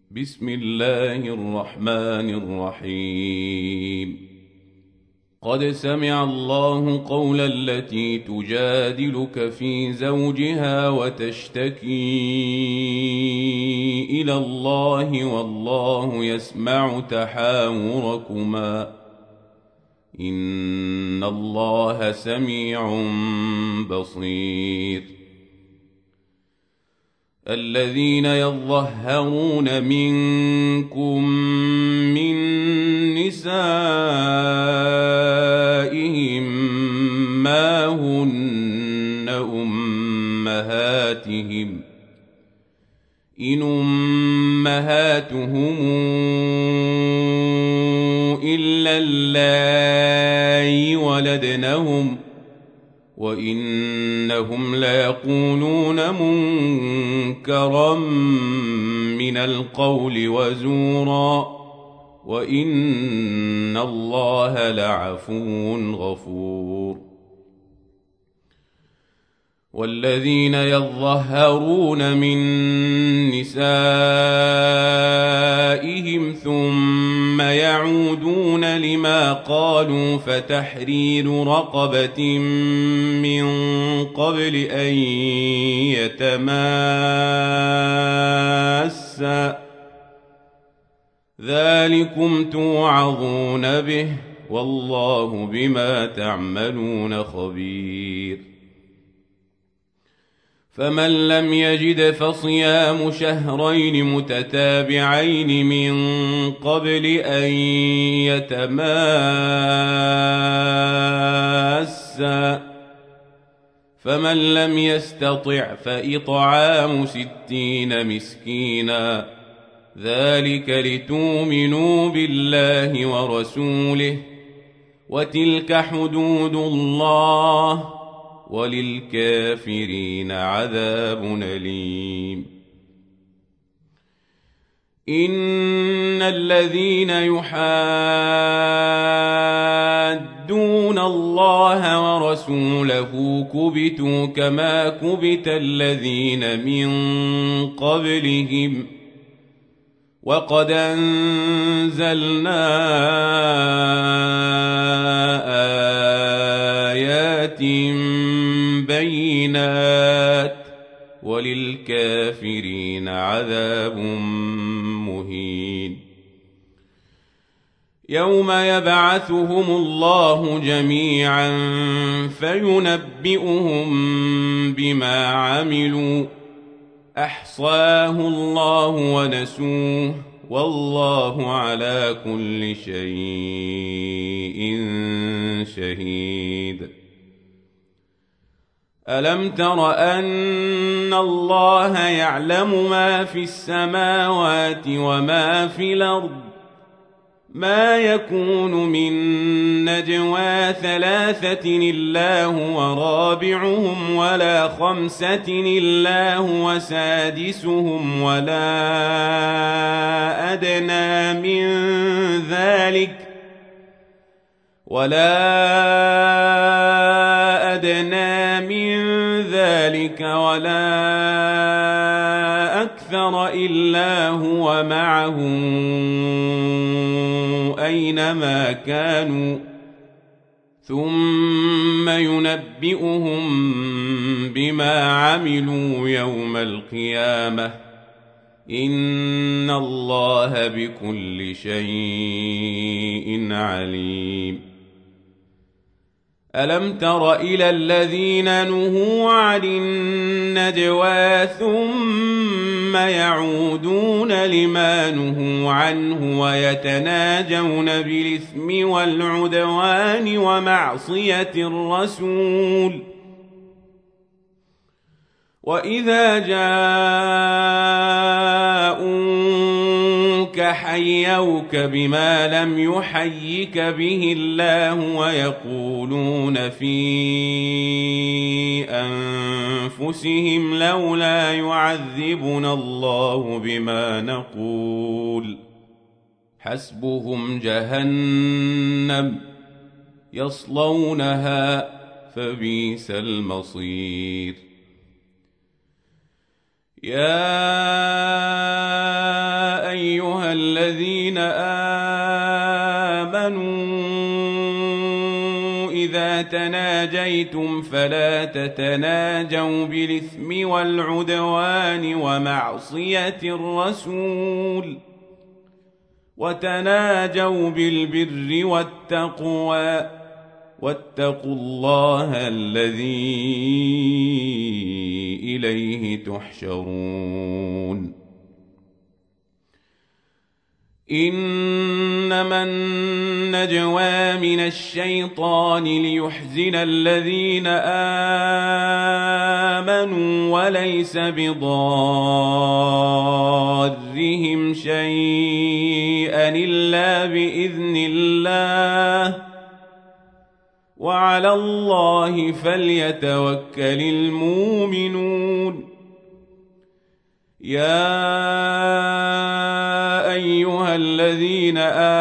بسم الله الرحمن الرحيم. قد سمع الله قول التي تجادلك في زوجها وتشتكي إلى الله والله يسمع تحاوركما إن الله سميع بصير. الذين يظهرون منكم من نسائهم ما هن أمهاتهم إن أمهاتهم إلا اللائي ولدنهم وإنهم ليقولون منكرا من القول وزورا وإن الله لعفو غفور. والذين يظهرون من نسائهم ثم يعودون لما قالوا فتحرير رقبة من قبل أن يتماسا ذلكم توعظون به والله بما تعملون خبير. فمن لم يجد فصيام شهرين متتابعين من قبل أن يتماسا فمن لم يستطع فإطعام 60 مسكينا ذلك لتؤمنوا بالله ورسوله وتلك حدود الله وللكافرين عذاب أليم. إن الذين يحادون الله ورسوله كبتوا كما كبت الذين من قبلهم وقد أنزلنا آيات بينات وللكافرين عذاب مهين. يوم يبعثهم الله جميعا فينبئهم بما عملوا أحصاه الله ونسوه والله على كل شيء شهيد. ألم تر أن الله يعلم ما في السماوات وما في الأرض ما يكون من نجوى 3 إلا هو رابعهم ولا 5 إلا هو سادسهم ولا أدنى من ذلك ولا أكثر إلا هو معهم أينما كانوا ثم ينبئهم بما عملوا يوم القيامة إن الله بكل شيء عليم. ألم تر إلى الذين نهوا عن النجوى ثم يعودون لما نهوا عنه ويتناجون بالإثم والعدوان ومعصية الرسول وإذا جاءوك حيوك بما لم يحيك به الله ويقولون في أنفسهم لولا يعذبنا الله بما نقول حسبهم جهنم يصلونها فبئس المصير. يا تناجيتم فلا تتناجوا بالإثم والعدوان ومعصية الرسول وتناجوا بالبر والتقوى واتقوا الله الذي إليه تحشرون إنما النجوى من الشيطان ليحزن الذين آمنوا وليس بضارهم شيئا إلا بإذن الله وعلى الله فليتوكل المؤمنون يا أيها الذين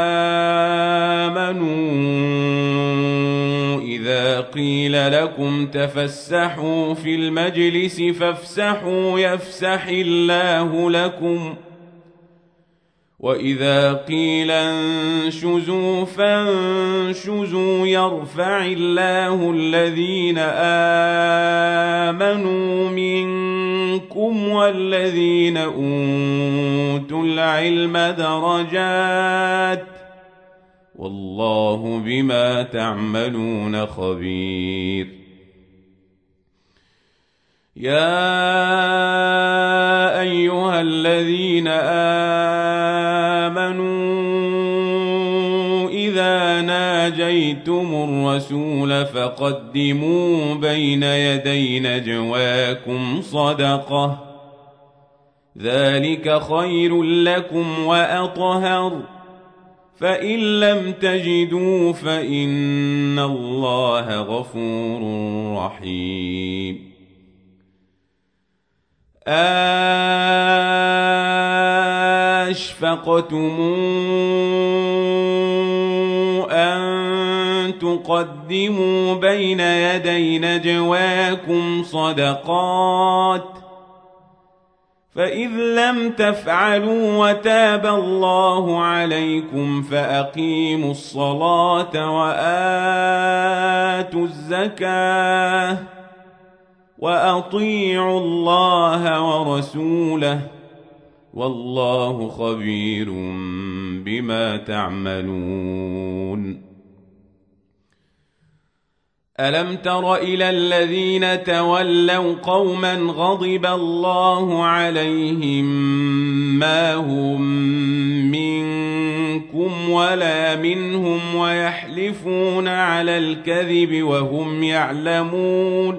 آمنوا إذا قيل لكم تفسحوا في المجلس فافسحوا يفسح الله لكم وإذا قيل انشزوا فانشزوا يرفع الله الذين آمنوا منكم والذين أوتوا العلم درجات والله بما تعملون خبير يا أيها الذين آمنوا إذا ناجيتم الرسول فقدموا بين يدي نجواكم صدقة ذلك خير لكم وأطهر فإن لم تجدوا فإن الله غفور رحيم أشفقتم أن تقدموا بين يدي نجواكم صدقات فإذ لم تفعلوا وتاب الله عليكم فأقيموا الصلاة وآتوا الزكاة وأطيعوا الله ورسوله والله خبير بما تعملون ألم تر إلى الذين تولوا قوما غضب الله عليهم ما هم منكم ولا منهم ويحلفون على الكذب وهم يعلمون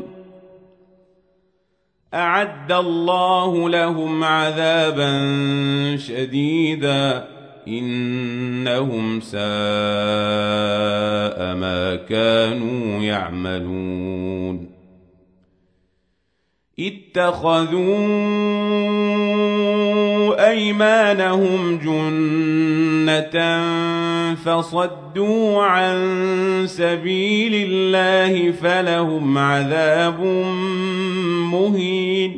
أعد الله لهم عذابا شديدا إنهم ساء ما كانوا يعملون اتخذوا أيمانهم جنة فصدوا عن سبيل الله فلهم عذاب مهين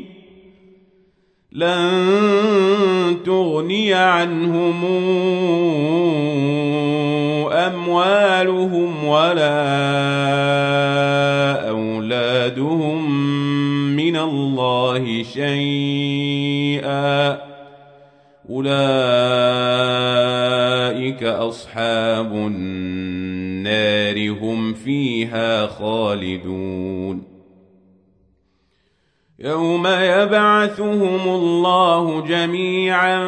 لن تغني عنهم أموالهم ولا أولادهم من الله شيئا أولئك أصحاب النار هم فيها خالدون يوم يبعثهم الله جميعا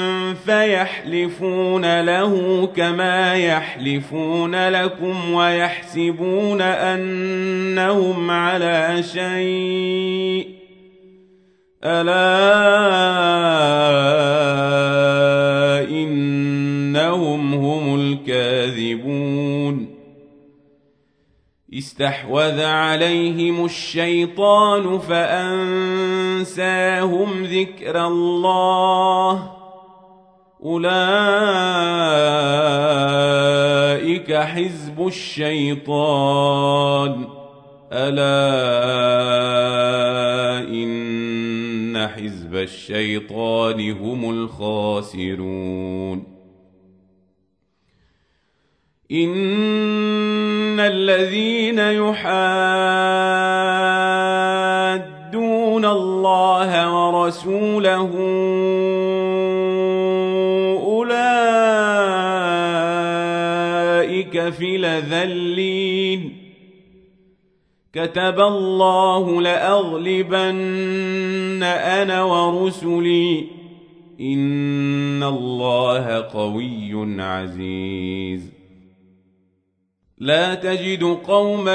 فيحلفون له كما يحلفون لكم ويحسبون أنهم على شيء ألا إنهم هم الكاذبون استحوذ عليهم الشيطان فأنساهم ذكر الله أولئك حزب الشيطان ألا إن حزب الشيطان هم الخاسرون إن الذين يحادون الله ورسوله أولئك في الأذلين كتب الله لأغلبن أنا ورسلي إن الله قوي عزيز لا تجد قوما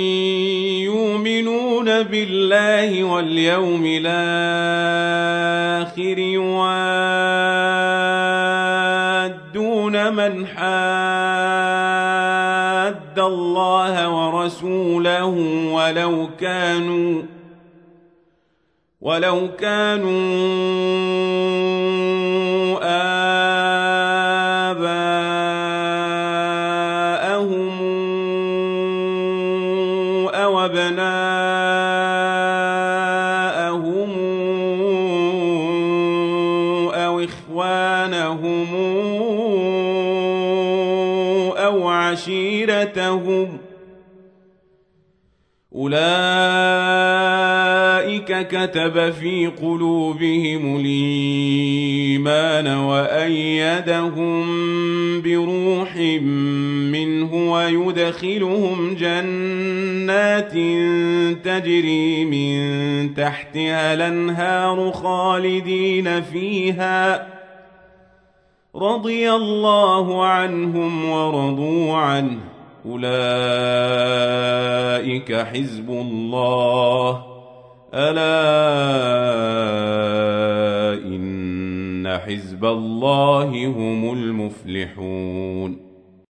يؤمنون بالله واليوم الآخر يوادون من حاد الله ورسوله ولو كانوا آباءهم أو أبناءهم أو إخوانهم أو عشيرتهم أولئك كتب في قلوبهم الإيمان وأيدهم بروح منه ويدخلهم جنات تجري من تحتها الأنهار خالدين فيها رضي الله عنهم ورضوا عنه أولئك حزب الله ألا إن حزب الله هم المفلحون